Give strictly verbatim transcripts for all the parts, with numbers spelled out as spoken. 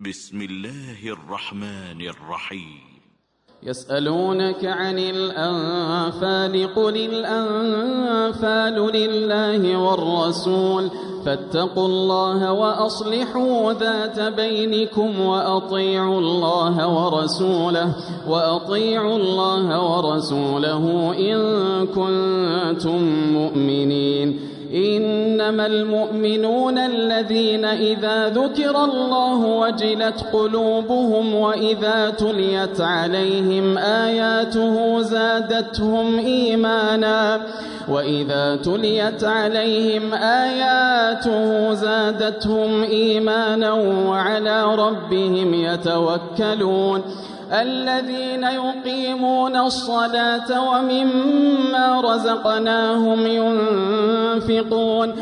بسم الله الرحمن الرحيم. يسألونك عن الأنفال قل الأنفال لله والرسول فاتقوا الله وأصلحوا ذات بينكم وأطيعوا الله ورسوله وأطيعوا الله ورسوله إن كنتم مؤمنين. إنما المؤمنون الذين إذا ذكر الله وجلت قلوبهم وإذا تليت عليهم آياته زادتهم إيمانا وإذا تليت عليهم آياته زادتهم إيمانا وعلى ربهم يتوكلون. الذين يقيمون الصلاة ومما رزقناهم ينفقون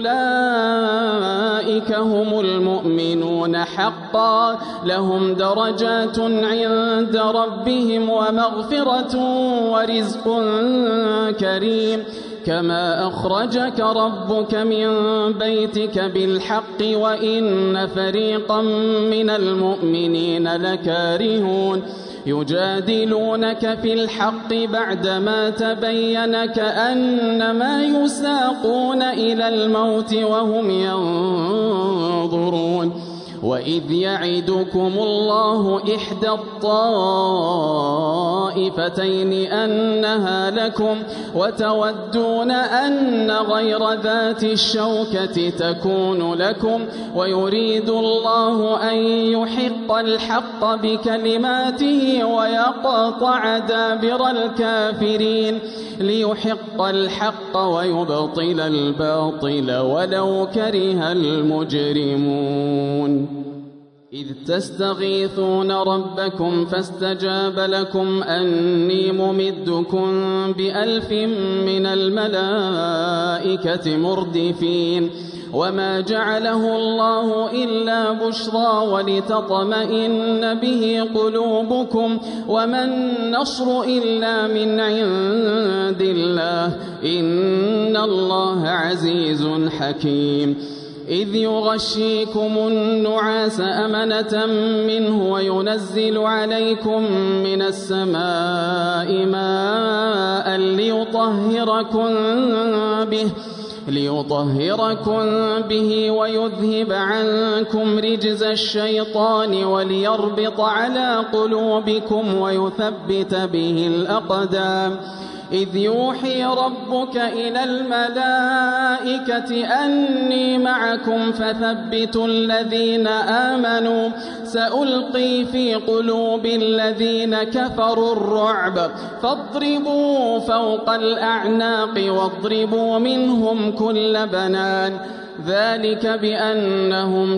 أولئك هم المؤمنون حقا لهم درجات عند ربهم ومغفرة ورزق كريم. كما أخرجك ربك من بيتك بالحق وإن فريقا من المؤمنين لكارهون يجادلونك في الحق بعدما تبين كأنما يساقون إلى الموت وهم ينظرون. وإذ يعدكم الله إحدى الطائفتين أنها لكم وتودون أن غير ذات الشوكة تكون لكم ويريد الله أن يحق الحق بكلماته ويقطع دابر الكافرين ليحق الحق ويبطل الباطل ولو كره المجرمون. إذ تستغيثون ربكم فاستجاب لكم أني ممدكم بألف من الملائكة مردفين. وما جعله الله إلا بشرى ولتطمئن به قلوبكم وما النصر إلا من عند الله إن الله عزيز حكيم. إذ يغشيكم النعاس أمنة منه وينزل عليكم من السماء ماء ليطهركم به ليطهركم به ويذهب عنكم رجز الشيطان وليربط على قلوبكم ويثبت به الأقدام. إذ يوحي ربك إلى الملائكة أني معكم فثبتوا الذين آمنوا سألقي في قلوب الذين كفروا الرعب فاضربوا فوق الأعناق واضربوا منهم كل بنان. ذلك بأنهم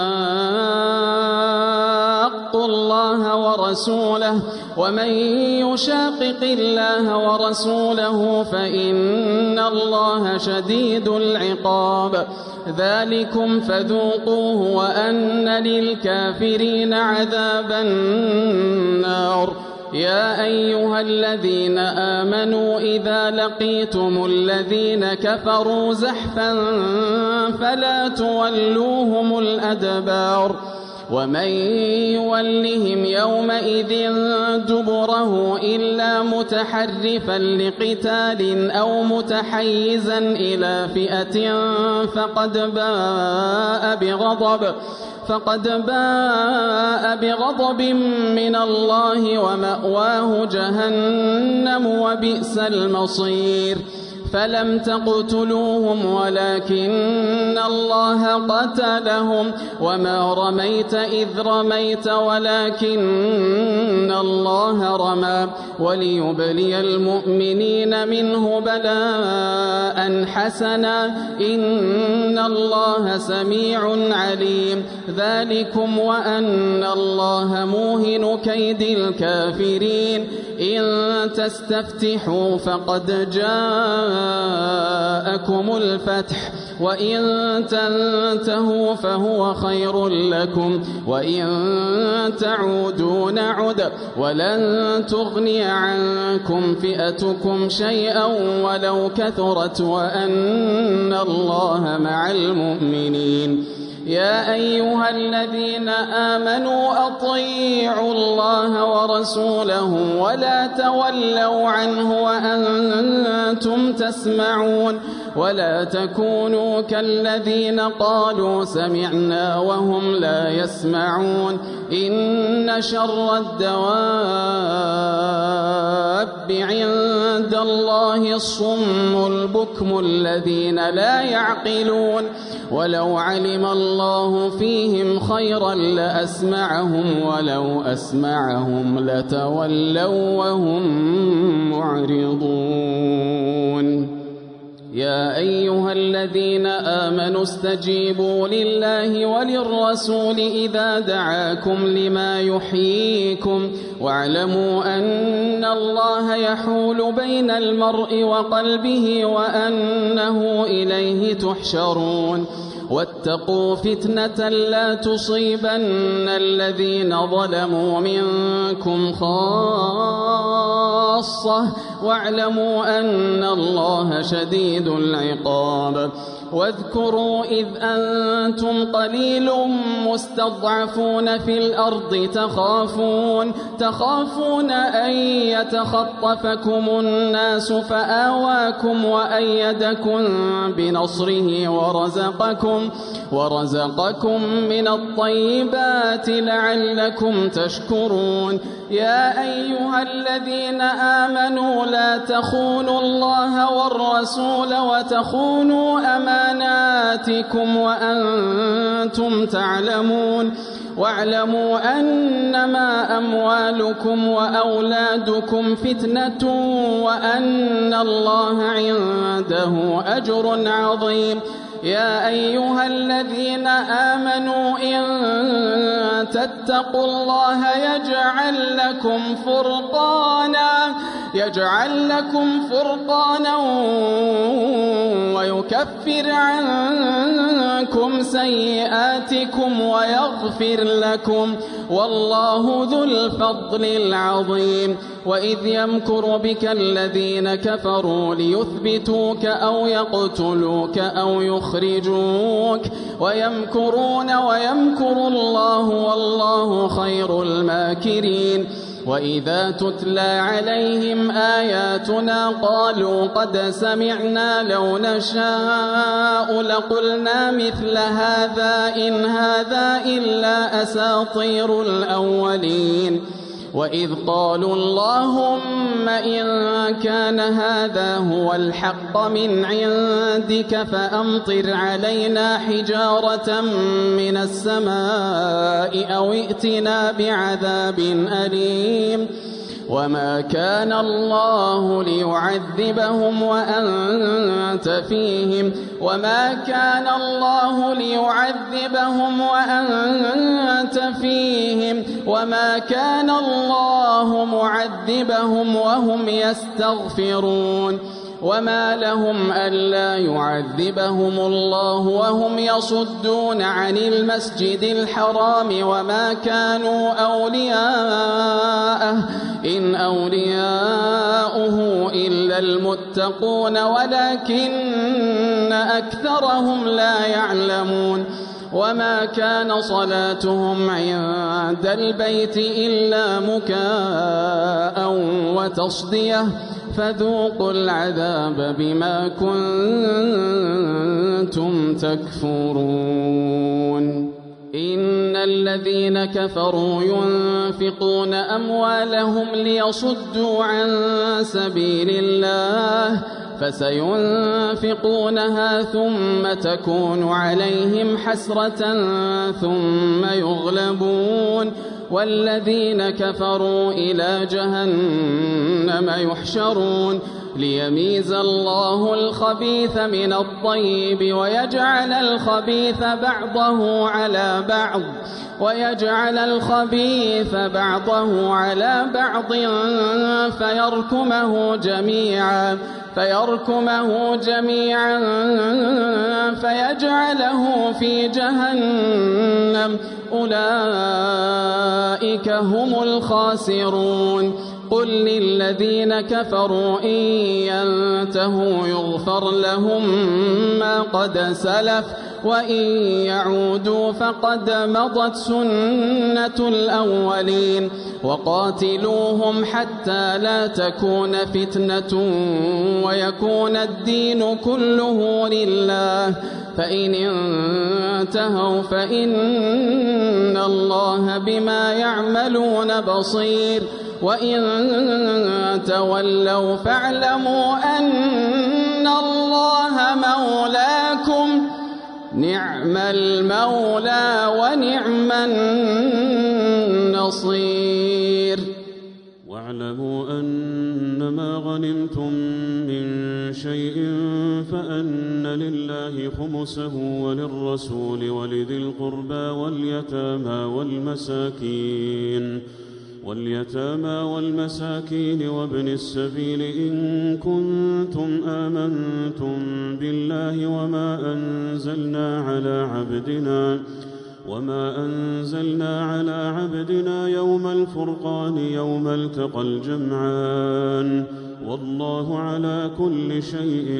شاقوا الله ورسوله ومن يشاقق الله ورسوله فإن الله شديد العقاب. ذلكم فذوقوه وأن للكافرين عذاب النار. يا أيها الذين آمنوا إذا لقيتم الذين كفروا زحفا فلا تولوهم الأدبار ومن يولهم يومئذ دبره إلا متحرفا لقتال أو متحيزا إلى فئة فقد باء بغضب فقد باء بغضب من الله ومأواه جهنم وبئس المصير. فلم تقتلوهم ولكن الله قتلهم وما رميت إذ رميت ولكن الله رمى وليبلي المؤمنين منه بلاء حسنا إن الله سميع عليم. ذلكم وأن الله موهن كيد الكافرين. إن تستفتحوا فقد جاءكم الفتح وإن تنتهوا فهو خير لكم وإن تعودوا نعد ولن تغني عنكم فئتكم شيئا ولو كثرت وأن الله مع المؤمنين. يا أيها الذين آمنوا أطيعوا الله ورسوله ولا تولوا عنه وأنتم تسمعون ولا تكونوا كالذين قالوا سمعنا وهم لا يسمعون إن شر الدواب عند الله الصم البكم الذين لا يعقلون ولو علم الله فيهم خيرا لأسمعهم ولو أسمعهم لتولوا وهم معرضون يا أيها الذين آمنوا استجيبوا لله وللرسول إذا دعاكم لما يحييكم واعلموا أن الله يحول بين المرء وقلبه وأنه إليه تحشرون واتقوا فتنة لا تصيبن الذين ظلموا منكم خاصة واعلموا أن الله شديد العقاب واذكروا إذ أنتم قليل مستضعفون في الأرض تخافون تخافون أن يتخطفكم الناس فآواكم وأيدكم بنصره ورزقكم ورزقكم من الطيبات لعلكم تشكرون يا أيها الذين آمنوا لا تخونوا الله والرسول وتخونوا أماناتكم وأنتم تعلمون واعلموا أنما أموالكم وأولادكم فتنة وأن الله عنده أجر عظيم يا أيها الذين آمنوا إن تتقوا الله يجعل لكم فرقانا يجعل لكم فرقانا ويكفر عنكم سيئاتكم ويغفر لكم والله ذو الفضل العظيم وإذ يمكر بك الذين كفروا ليثبتوك أو يقتلوك أو يخرجوك ويمكرون ويمكر الله والله خير الماكرين وإذا تتلى عليهم آياتنا قالوا قد سمعنا لو نشاء لقلنا مثل هذا إن هذا إلا أساطير الأولين وإذ قالوا اللهم إن كان هذا هو الحق من عندك فأمطر علينا حجارة من السماء أو ائتنا بعذاب أليم وما كان الله ليعذبهم وأنت فيهم وما كان الله ليعذبهم وأنت فيهم وما كان الله معذبهم وهم يستغفرون وما لهم ألا يعذبهم الله وهم يصدون عن المسجد الحرام وما كانوا أولياءه إن أولياؤه إلا المتقون ولكن أكثرهم لا يعلمون وما كان صلاتهم عند البيت إلا مكاء وتصدية فذوقوا العذاب بما كنتم تكفرون إن الذين كفروا ينفقون أموالهم ليصدوا عن سبيل الله فسينفقونها ثم تكون عليهم حسرة ثم يغلبون والذين كفروا إلى جهنم يحشرون ليميز الله الخبيث من الطيب ويجعل الخبيث بعضه على بعض ويجعل الخبيث بعضه على بعض فيركمه جميعا فيركمه جميعا فيجعله في جهنم أولئك هم الخاسرون قل للذين كفروا إن ينتهوا يغفر لهم ما قد سلف وإن يعودوا فقد مضت سنة الأولين وقاتلوهم حتى لا تكون فتنة ويكون الدين كله لله فإن انتهوا فإن الله بما يعملون بصير وإن تولوا فاعلموا أن الله مولاكم نعم المولى ونعم النصير. واعلموا أنما غنمتم من شيء فأن لله خمسه وللرسول ولذي القربى واليتامى والمساكين واليتامى والمساكين وابن السبيل إن كنتم آمنتم بالله وما أنزلنا على عبدنا وما أنزلنا على عبدنا يوم الفرقان يوم التقى الجمعان والله على كل شيء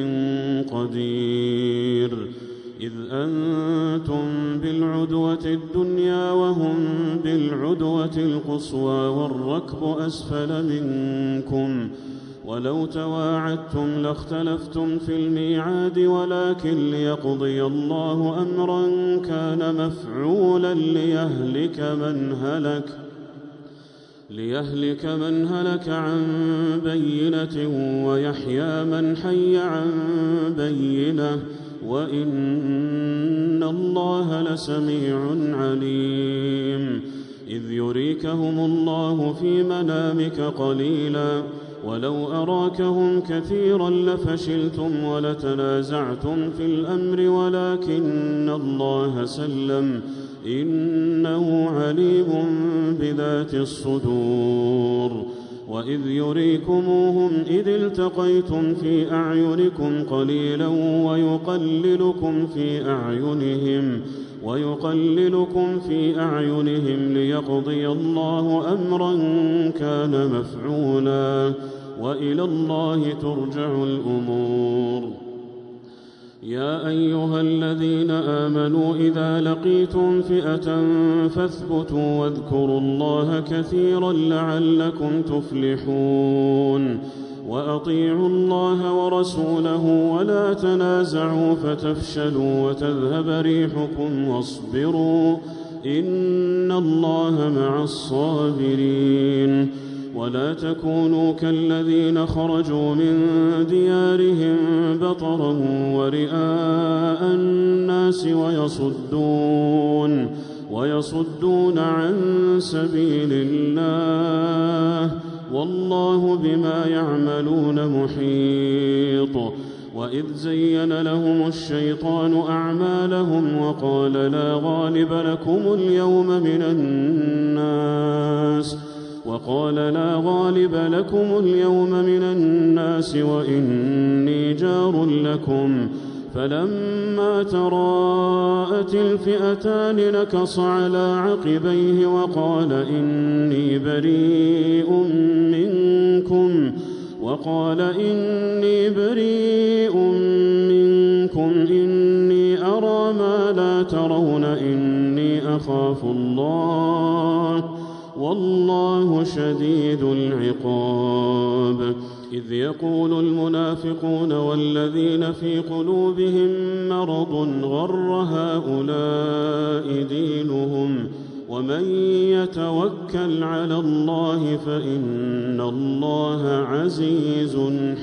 قدير. إذ أنتم بالعدوة الدنيا وهم بالعدوة القصوى والركب أسفل منكم ولو تواعدتم لاختلفتم في الميعاد ولكن ليقضي الله أمرا كان مفعولا ليهلك من هلك ليهلك من هلك عن بينة ويحيى من حي عن بينة وإن الله لسميع عليم. إذ يريكهم الله في منامك قليلا ولو أراكهم كثيرا لفشلتم ولتنازعتم في الأمر ولكن الله سلم إنه عليم بذات الصدور. وإذ يريكموهم إذ التقيتم في أعينكم قليلا ويقللكم في أعينهم ويقللكم في أعينهم ليقضي الله أمرا كان مفعولا وإلى الله ترجع الأمور. يا أيها الذين آمنوا إذا لقيتم فئة فاثبتوا واذكروا الله كثيرا لعلكم تفلحون. وأطيعوا الله ورسوله ولا تنازعوا فتفشلوا وتذهب ريحكم واصبروا إن الله مع الصابرين. ولا تكونوا كالذين خرجوا من ديارهم بطرا ورئاء الناس ويصدون ويصدون عن سبيل الله والله بما يعملون محيط. وإذ زين لهم الشيطان أعمالهم وقال لا غالب لكم اليوم من الناس وقال لا غالب لكم اليوم من الناس وإني جار لكم فلما تراءت الفئتان نكص على عقبيه وقال إني بريء منكم وقال إني بريء منكم إني أرى ما لا ترون إني أخاف الله والله شديد العقاب. إذ يقول المنافقون والذين في قلوبهم مرض غر هؤلاء دينهم ومن يتوكل على الله فإن الله عزيز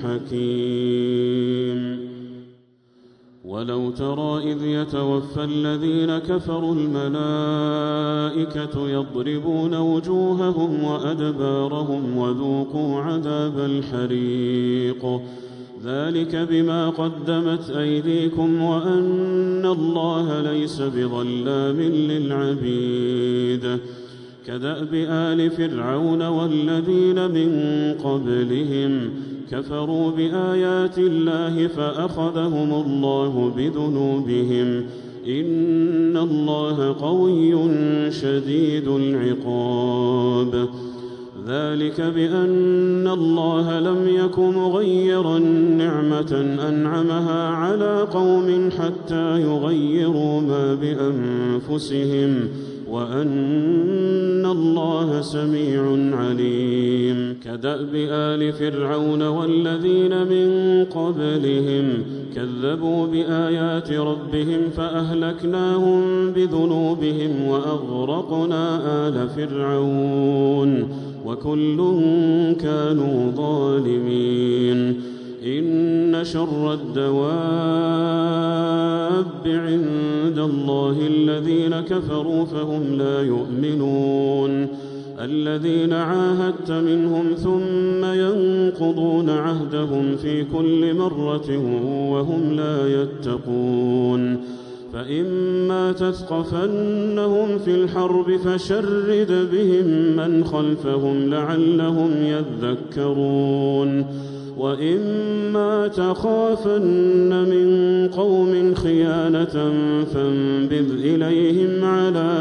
حكيم. ولو ترى إذ يتوفى الذين كفروا الملائكة يضربون وجوههم وأدبارهم وذوقوا عذاب الحريق ذلك بما قدمت أيديكم وأن الله ليس بظلام للعبيد. كدأب آل فرعون والذين من قبلهم كفروا بآيات الله فأخذهم الله بذنوبهم إن الله قوي شديد العقاب. ذلك بأن الله لم يك مغيرا نعمة أنعمها على قوم حتى يغيروا ما بأنفسهم وأن الله سميع عليم. كدأب آل فرعون والذين من قبلهم كذبوا بآيات ربهم فأهلكناهم بذنوبهم وأغرقنا آل فرعون وكل كانوا ظالمين. إن شر الدواب عند الله الذين كفروا فهم لا يؤمنون. الذين عاهدت منهم ثم ينقضون عهدهم في كل مرة وهم لا يتقون. فإما تثقفنهم في الحرب فشرد بهم من خلفهم لعلهم يذكرون. وإما تخافن من قوم خيانة فانبذ إليهم على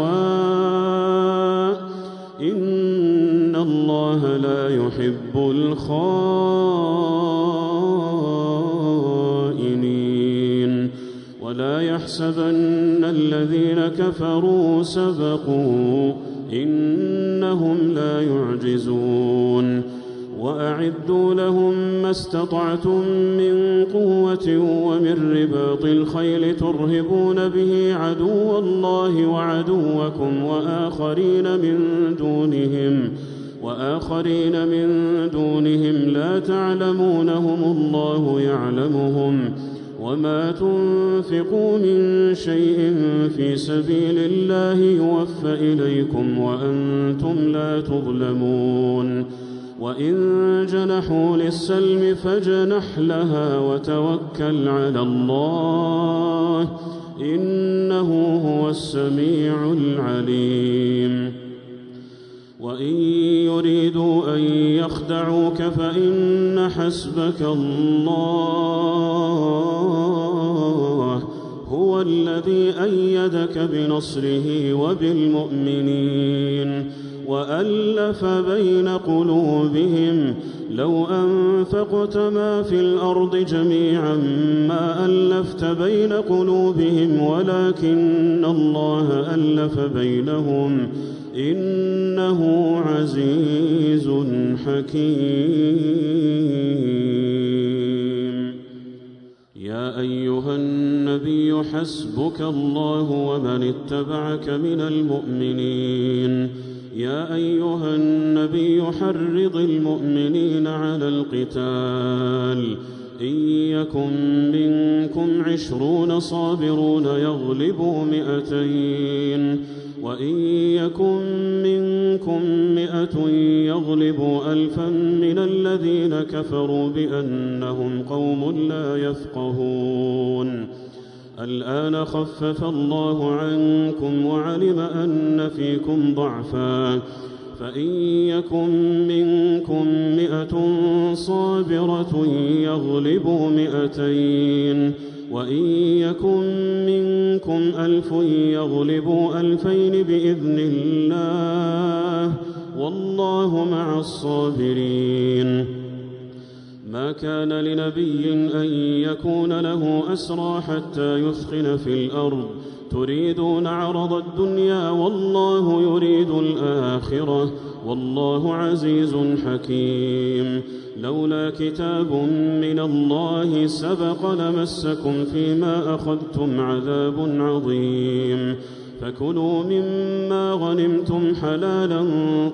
سواء إن الله لا يحب الخائنين. ولا يحسبن الذين كفروا سبقوا إنهم لا يعجزون. وأعدوا لهم ما استطعتم من قوة ومن رباط الخيل ترهبون به عدو الله وعدوكم وآخرين من دونهم وآخرين من دونهم لا تعلمونهم الله يعلمهم. وما تنفقوا من شيء في سبيل الله يوفى إليكم وأنتم لا تظلمون. وإن جنحوا للسلم فاجنح لها وتوكل على الله إنه هو السميع العليم. وإن يريدوا أن يخدعوك فإن حسبك الله هو الذي أيدك بنصره وبالمؤمنين وألف بين قلوبهم. لو أنفقت ما في الأرض جميعا ما ألفت بين قلوبهم ولكن الله ألف بينهم إنه عزيز حكيم. يا أيها النبي حسبك الله ومن اتبعك من المؤمنين. يا أيها النبي حرض المؤمنين على القتال. إن يكن منكم عشرون صابرون يغلبوا مئتين وإن يكن منكم مئة يغلبوا ألفا من الذين كفروا بأنهم قوم لا يفقهون. الآن خفف الله عنكم وعلم أن فيكم ضعفا فإن يكن منكم مئة صابرة يغلبوا مئتين وإن يكن منكم ألف يغلبوا ألفين بإذن الله والله مع الصابرين. ما كان لنبي أن يكون له أسرى حتى يثخن في الأرض تريدون عرض الدنيا والله يريد الآخرة والله عزيز حكيم. لولا كتاب من الله سبق لمسكم فيما أخذتم عذاب عظيم. فكلوا مما غنمتم حلالا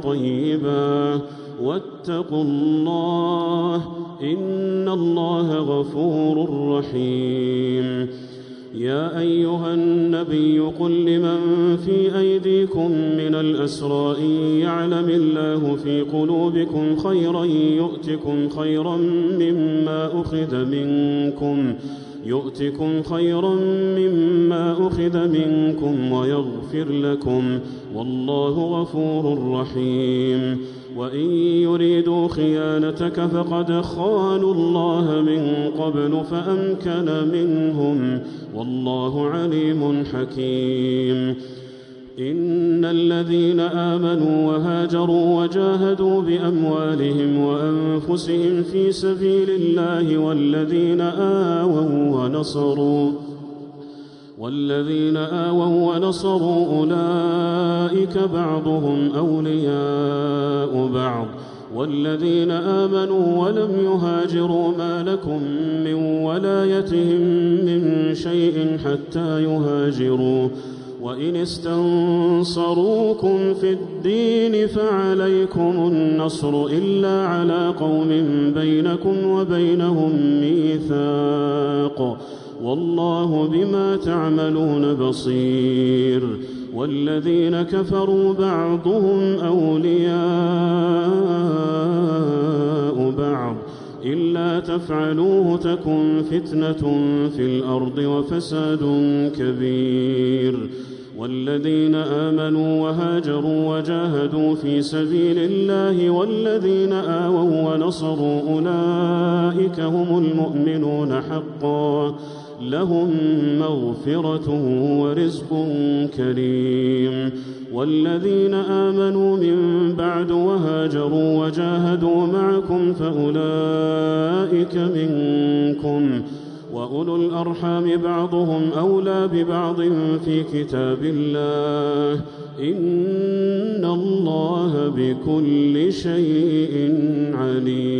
طيبا واتقوا الله إن الله غفور رحيم. يا أيها النبي قل لمن في أيديكم من الأسرى إن يعلم الله في قلوبكم خيرا يؤتكم خيرا مما أخذ منكم يؤتكم خيرا مما أخذ منكم ويغفر لكم والله غفور رحيم. وإن يريدوا خيانتك فقد خانوا الله من قبل فأمكن منهم والله عليم حكيم. إن الذين آمنوا وهاجروا وجاهدوا بأموالهم وأنفسهم في سبيل الله والذين آووا ونصروا والذين آووا ونصروا أولئك بعضهم أولياء بعض والذين آمنوا ولم يهاجروا ما لكم من ولايتهم من شيء حتى يهاجروا وإن استنصروكم في الدين فعليكم النصر إلا على قوم بينكم وبينهم ميثاق والله بما تعملون بصير والذين كفروا بعضهم أولياء بعض إلا تفعلوه تكن فتنة في الأرض وفساد كبير والذين آمنوا وهاجروا وجاهدوا في سبيل الله والذين آووا ونصروا أولئك هم المؤمنون حقا لهم مغفرة ورزق كريم والذين آمنوا من بعد وهاجروا وجاهدوا معكم فأولئك منكم وأولو الأرحام بعضهم أولى ببعض في كتاب الله إن الله بكل شيء عليم.